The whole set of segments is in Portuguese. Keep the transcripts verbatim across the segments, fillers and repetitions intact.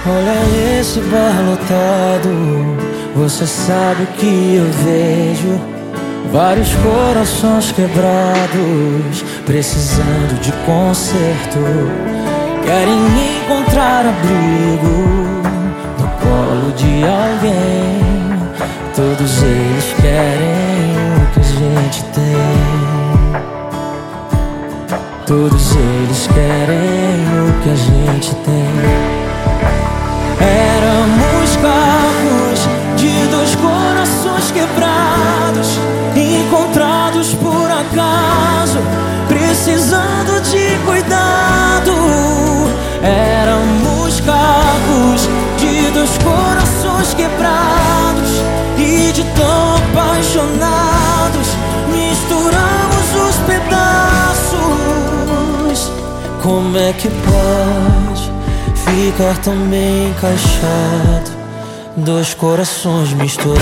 Olha esse bar lotado, você sabe o que eu vejo. Vários corações quebrados, precisando de conserto. Querem encontrar abrigo no colo de alguém. Todos eles querem o que a gente tem. Todos eles querem o que a gente tem. Éramos carros de dois corações quebrados, encontrados por acaso, precisando de cuidado. Éramos carros de dois corações quebrados, e de tão apaixonados misturamos os pedaços. Como é que pode ficar tão bem encaixado, dois corações misturados?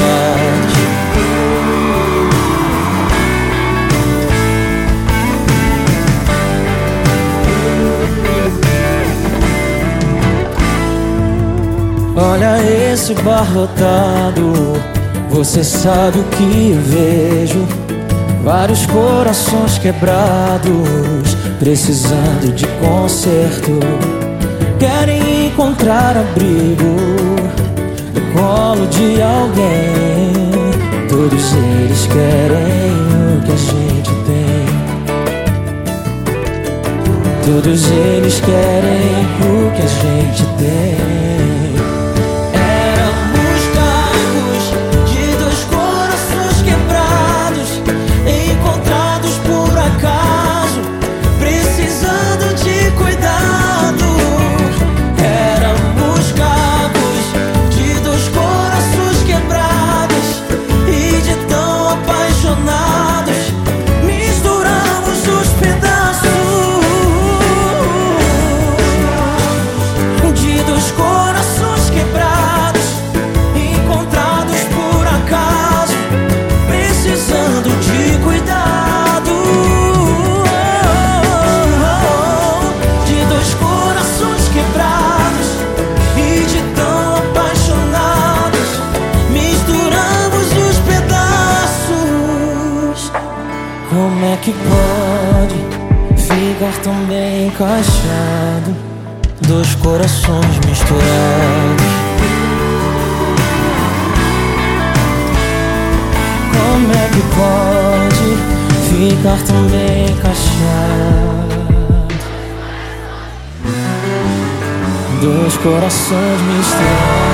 Olha esse bar lotado, você sabe o que eu vejo. Vários corações quebrados, precisando de conserto. Querem encontrar abrigo no colo de alguém. Todos eles querem o que a gente tem. Todos eles querem o que a gente tem. Éramos carros de dois corações quebrados, encontrados por acaso, precisando de cuidado. Éramos carros de dois corações quebrados, e de tão apaixonados misturamos os pedaços. De dois corações quebrados, encontrados por acaso, precisando de cuidado. De dois corações quebrados, e de tão apaixonados misturamos os pedaços. Como é que pode ficar tão bem encaixado, dois corações misturados? Como é que pode ficar tão bem encaixado, dois corações misturados?